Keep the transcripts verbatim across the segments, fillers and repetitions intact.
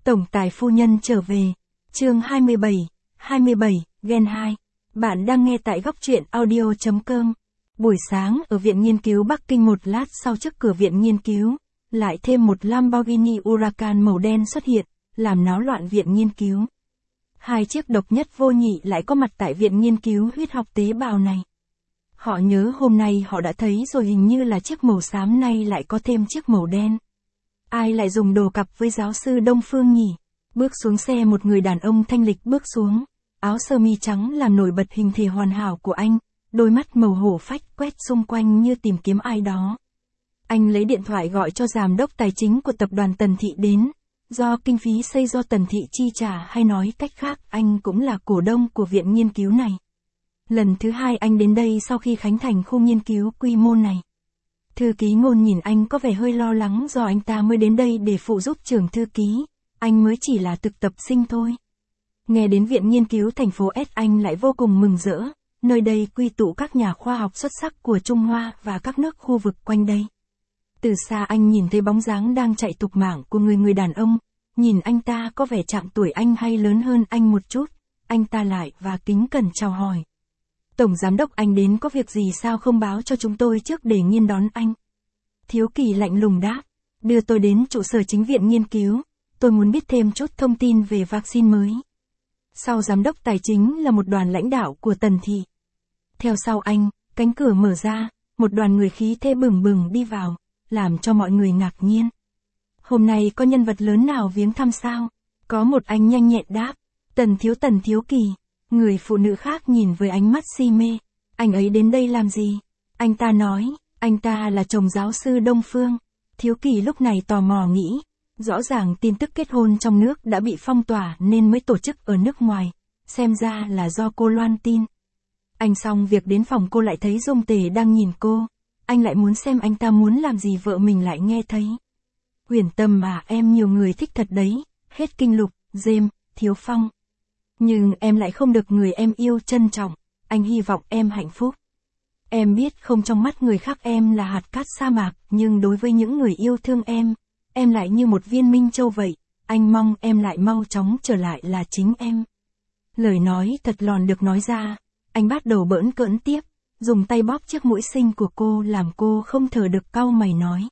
Tổng tài phu nhân trở về. Chương hai mươi bảy, hai mươi bảy, Gen hai. Bạn đang nghe tại góc truyện audio chấm com. Buổi sáng ở Viện Nghiên cứu Bắc Kinh, một lát sau trước cửa Viện Nghiên cứu, lại thêm một Lamborghini Huracan màu đen xuất hiện, làm náo loạn Viện Nghiên cứu. Hai chiếc độc nhất vô nhị lại có mặt tại Viện Nghiên cứu huyết học tế bào này. Họ nhớ hôm nay họ đã thấy rồi, hình như là chiếc màu xám nay lại có thêm chiếc màu đen. Ai lại dùng đồ cặp với giáo sư Đông Phương nhỉ? Bước xuống xe một người đàn ông thanh lịch bước xuống, áo sơ mi trắng làm nổi bật hình thể hoàn hảo của anh, đôi mắt màu hổ phách quét xung quanh như tìm kiếm ai đó. Anh lấy điện thoại gọi cho giám đốc tài chính của tập đoàn Tần Thị đến, do kinh phí xây do Tần Thị chi trả, hay nói cách khác anh cũng là cổ đông của viện nghiên cứu này. Lần thứ hai anh đến đây sau khi khánh thành khu nghiên cứu quy mô này. Thư ký Ngôn nhìn anh có vẻ hơi lo lắng, do anh ta mới đến đây để phụ giúp trưởng thư ký, anh mới chỉ là thực tập sinh thôi. Nghe đến viện nghiên cứu thành phố S anh lại vô cùng mừng rỡ, nơi đây quy tụ các nhà khoa học xuất sắc của Trung Hoa và các nước khu vực quanh đây. Từ xa anh nhìn thấy bóng dáng đang chạy tục mảng của người người đàn ông, nhìn anh ta có vẻ chạng tuổi anh hay lớn hơn anh một chút, anh ta lại và kính cẩn chào hỏi. Tổng giám đốc, anh đến có việc gì sao không báo cho chúng tôi trước để nghiên đón anh? Thiếu Kỳ lạnh lùng đáp, đưa tôi đến trụ sở chính viện nghiên cứu, tôi muốn biết thêm chút thông tin về vaccine mới. Sau giám đốc tài chính là một đoàn lãnh đạo của Tần Thị. Theo sau anh, cánh cửa mở ra, một đoàn người khí thế bừng bừng đi vào, làm cho mọi người ngạc nhiên. Hôm nay có nhân vật lớn nào viếng thăm sao? Có một anh nhanh nhẹn đáp, Tần thiếu Tần Thiếu Kỳ. Người phụ nữ khác nhìn với ánh mắt si mê, anh ấy đến đây làm gì? Anh ta nói, anh ta là chồng giáo sư Đông Phương. Thiếu Kỳ lúc này tò mò nghĩ, rõ ràng tin tức kết hôn trong nước đã bị phong tỏa nên mới tổ chức ở nước ngoài, xem ra là do cô loan tin. Anh xong việc đến phòng cô lại thấy Dung Tề đang nhìn cô, anh lại muốn xem anh ta muốn làm gì, vợ mình lại nghe thấy. Huyền Tâm mà em nhiều người thích thật đấy, hết Kinh Lục, Dêm, Thiếu Phong. Nhưng em lại không được người em yêu trân trọng, anh hy vọng em hạnh phúc. Em biết không, trong mắt người khác em là hạt cát sa mạc, nhưng đối với những người yêu thương em, em lại như một viên minh châu vậy, anh mong em lại mau chóng trở lại là chính em. Lời nói thật lòn được nói ra, anh bắt đầu bỡn cỡn tiếp, dùng tay bóp chiếc mũi xinh của cô làm cô không thở được, cau mày nói.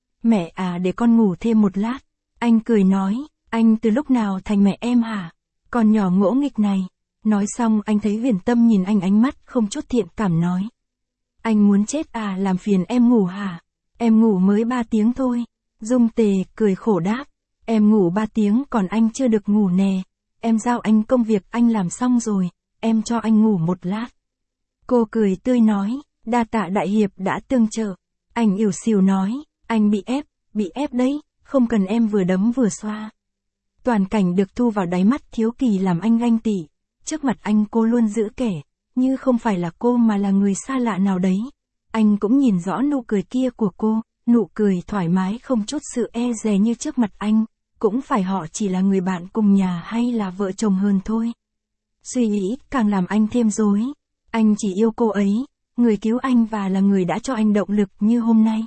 Mẹ à, để con ngủ thêm một lát. Anh cười nói, anh từ lúc nào thành mẹ em hả? Con nhỏ ngỗ nghịch này. Nói xong anh thấy Huyền Tâm nhìn anh ánh mắt không chút thiện cảm nói. Anh muốn chết à, làm phiền em ngủ hả? Em ngủ mới ba tiếng thôi. Dung Tề cười khổ đáp. Em ngủ ba tiếng còn anh chưa được ngủ nè. Em giao anh công việc anh làm xong rồi, em cho anh ngủ một lát. Cô cười tươi nói, đa tạ đại hiệp đã tương trợ. Anh ỉu xìu nói, anh bị ép, bị ép đấy, không cần em vừa đấm vừa xoa. Toàn cảnh được thu vào đáy mắt Thiếu Kỳ làm anh ganh tị, trước mặt anh cô luôn giữ kẻ, như không phải là cô mà là người xa lạ nào đấy. Anh cũng nhìn rõ nụ cười kia của cô, nụ cười thoải mái không chút sự e dè như trước mặt anh, cũng phải họ chỉ là người bạn cùng nhà hay là vợ chồng hơn thôi. Suy nghĩ càng làm anh thêm rối, anh chỉ yêu cô ấy, người cứu anh và là người đã cho anh động lực như hôm nay.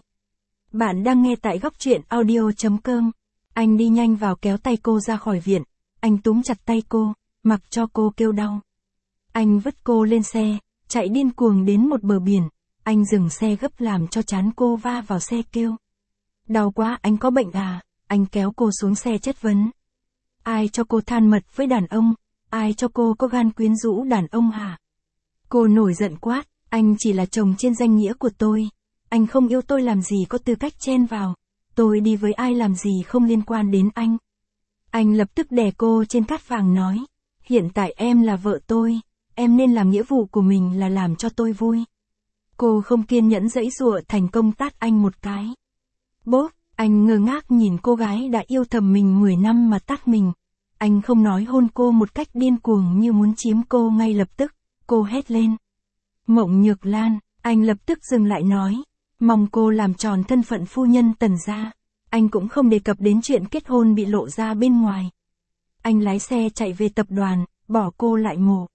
Bạn đang nghe tại góc truyện audio chấm com. Anh đi nhanh vào kéo tay cô ra khỏi viện, anh túm chặt tay cô, mặc cho cô kêu đau. Anh vứt cô lên xe, chạy điên cuồng đến một bờ biển, anh dừng xe gấp làm cho trán cô va vào xe kêu. Đau quá, anh có bệnh à? Anh kéo cô xuống xe chất vấn. Ai cho cô than mật với đàn ông? Ai cho cô có gan quyến rũ đàn ông hả? Cô nổi giận quát, anh chỉ là chồng trên danh nghĩa của tôi. Anh không yêu tôi làm gì có tư cách chen vào. Tôi đi với ai làm gì không liên quan đến anh. Anh lập tức đè cô trên cát vàng nói. Hiện tại em là vợ tôi, em nên làm nghĩa vụ của mình là làm cho tôi vui. Cô không kiên nhẫn giãy giụa thành công tát anh một cái. Bốp, anh ngơ ngác nhìn cô gái đã yêu thầm mình mười năm mà tát mình. Anh không nói hôn cô một cách điên cuồng như muốn chiếm cô ngay lập tức, cô hét lên. Mộng Nhược Lan, anh lập tức dừng lại nói. Mong cô làm tròn thân phận phu nhân Tần gia. Anh cũng không đề cập đến chuyện kết hôn bị lộ ra bên ngoài. Anh lái xe chạy về tập đoàn, bỏ cô lại mổ.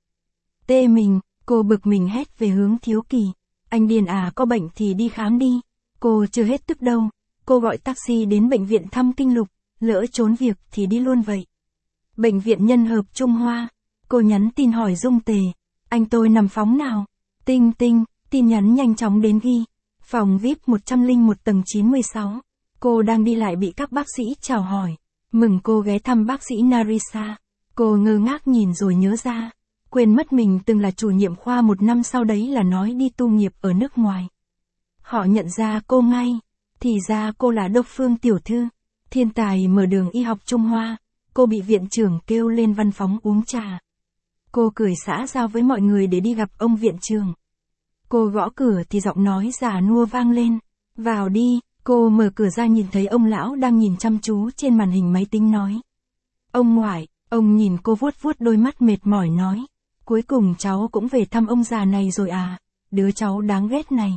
Tê mình, cô bực mình hét về hướng Thiếu Kỳ. Anh điên à, có bệnh thì đi khám đi. Cô chưa hết tức đâu. Cô gọi taxi đến bệnh viện thăm Kinh Lục. lỡ trốn việc thì đi luôn vậy. Bệnh viện Nhân hợp Trung Hoa. Cô nhắn tin hỏi Dung Tề, anh tôi nằm phóng nào? Tinh tinh, tin nhắn nhanh chóng đến ghi. Phòng vi ai pi một không một tầng chín mươi sáu. Cô đang đi lại bị các bác sĩ chào hỏi. Mừng cô ghé thăm bác sĩ Narisa. Cô ngơ ngác nhìn rồi nhớ ra. Quên mất mình từng là chủ nhiệm khoa một năm sau đấy là nói đi tu nghiệp ở nước ngoài. Họ nhận ra cô ngay. Thì ra cô là Đốc Phương tiểu thư. Thiên tài mở đường y học Trung Hoa. Cô bị viện trưởng kêu lên văn phòng uống trà. Cô cười xã giao với mọi người để đi gặp ông viện trưởng. Cô gõ cửa thì giọng nói già nua vang lên. Vào đi, cô mở cửa ra nhìn thấy ông lão đang nhìn chăm chú trên màn hình máy tính nói. Ông ngoại, ông nhìn cô vuốt vuốt đôi mắt mệt mỏi nói. Cuối cùng cháu cũng về thăm ông già này rồi à, đứa cháu đáng ghét này.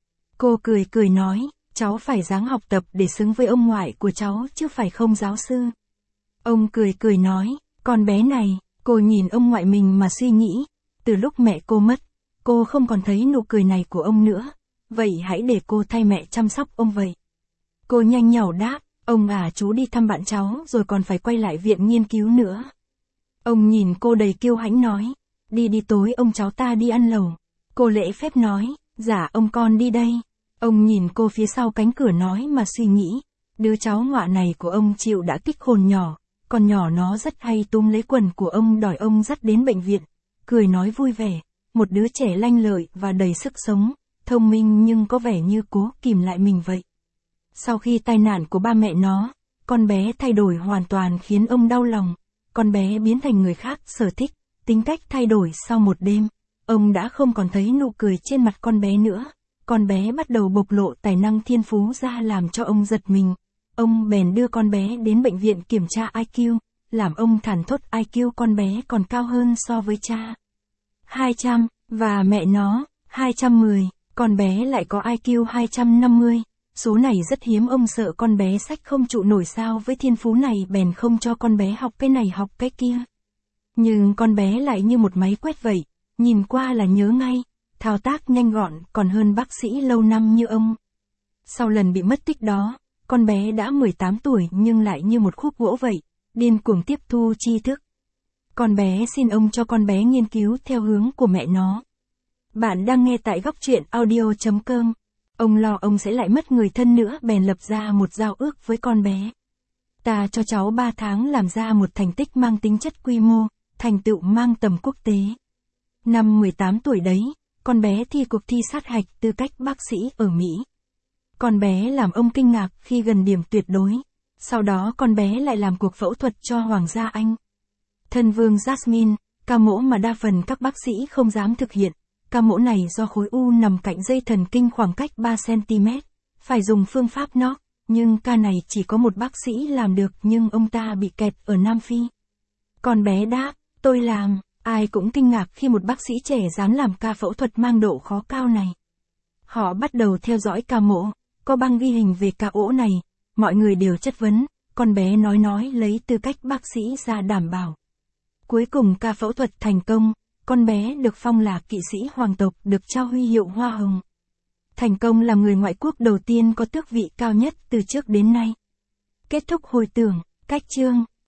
Cô cười cười nói, cháu phải ráng học tập để xứng với ông ngoại của cháu chứ phải không giáo sư. Ông cười cười nói, con bé này, cô nhìn ông ngoại mình mà suy nghĩ. Từ lúc mẹ cô mất, cô không còn thấy nụ cười này của ông nữa. Vậy hãy để cô thay mẹ chăm sóc ông vậy. Cô nhanh nhảu đáp, ông à chú đi thăm bạn cháu rồi còn phải quay lại viện nghiên cứu nữa. Ông nhìn cô đầy kiêu hãnh nói, đi đi tối ông cháu ta đi ăn lẩu. Cô lễ phép nói, dạ ông con đi đây. Ông nhìn cô phía sau cánh cửa nói mà suy nghĩ, đứa cháu ngoại này của ông chịu đã kích hồn nhỏ, con nhỏ nó rất hay túm lấy quần của ông đòi ông dắt đến bệnh viện, cười nói vui vẻ, một đứa trẻ lanh lợi và đầy sức sống, thông minh nhưng có vẻ như cố kìm lại mình vậy. Sau khi tai nạn của ba mẹ nó, con bé thay đổi hoàn toàn khiến ông đau lòng, con bé biến thành người khác sở thích, tính cách thay đổi sau một đêm, ông đã không còn thấy nụ cười trên mặt con bé nữa. Con bé bắt đầu bộc lộ tài năng thiên phú ra làm cho ông giật mình. Ông bèn đưa con bé đến bệnh viện kiểm tra i kiu, làm ông thảng thốt i kiu con bé còn cao hơn so với cha. hai trăm, và mẹ nó, hai trăm mười, con bé lại có i kiu hai trăm năm mươi. Số này rất hiếm, ông sợ con bé sách không trụ nổi sao với thiên phú này bèn không cho con bé học cái này học cái kia. Nhưng con bé lại như một máy quét vậy, nhìn qua là nhớ ngay. Thao tác nhanh gọn còn hơn bác sĩ lâu năm như ông. Sau lần bị mất tích đó, con bé đã mười tám tuổi nhưng lại như một khúc gỗ vậy, điên cuồng tiếp thu tri thức. Con bé xin ông cho con bé nghiên cứu theo hướng của mẹ nó. Bạn đang nghe tại góc truyện audio chấm com. Ông lo ông sẽ lại mất người thân nữa bèn lập ra một giao ước với con bé. Ta cho cháu ba tháng làm ra một thành tích mang tính chất quy mô, thành tựu mang tầm quốc tế. Năm mười tám tuổi đấy, con bé thi cuộc thi sát hạch tư cách bác sĩ ở Mỹ. Con bé làm ông kinh ngạc khi gần điểm tuyệt đối. Sau đó con bé lại làm cuộc phẫu thuật cho Hoàng gia Anh. Thân vương Jasmine, ca mổ mà đa phần các bác sĩ không dám thực hiện. Ca mổ này do khối u nằm cạnh dây thần kinh khoảng cách ba xăng-ti-mét. Phải dùng phương pháp nó, nhưng ca này chỉ có một bác sĩ làm được nhưng ông ta bị kẹt ở Nam Phi. Con bé đáp, tôi làm. Ai cũng kinh ngạc khi một bác sĩ trẻ dám làm ca phẫu thuật mang độ khó cao này. Họ bắt đầu theo dõi ca mổ, có băng ghi hình về ca ổ này, mọi người đều chất vấn, con bé nói nói lấy tư cách bác sĩ ra đảm bảo. Cuối cùng ca phẫu thuật thành công, con bé được phong là kỵ sĩ hoàng tộc được trao huy hiệu Hoa Hồng. Thành công làm người ngoại quốc đầu tiên có tước vị cao nhất từ trước đến nay. Kết thúc hồi tưởng, cách chương.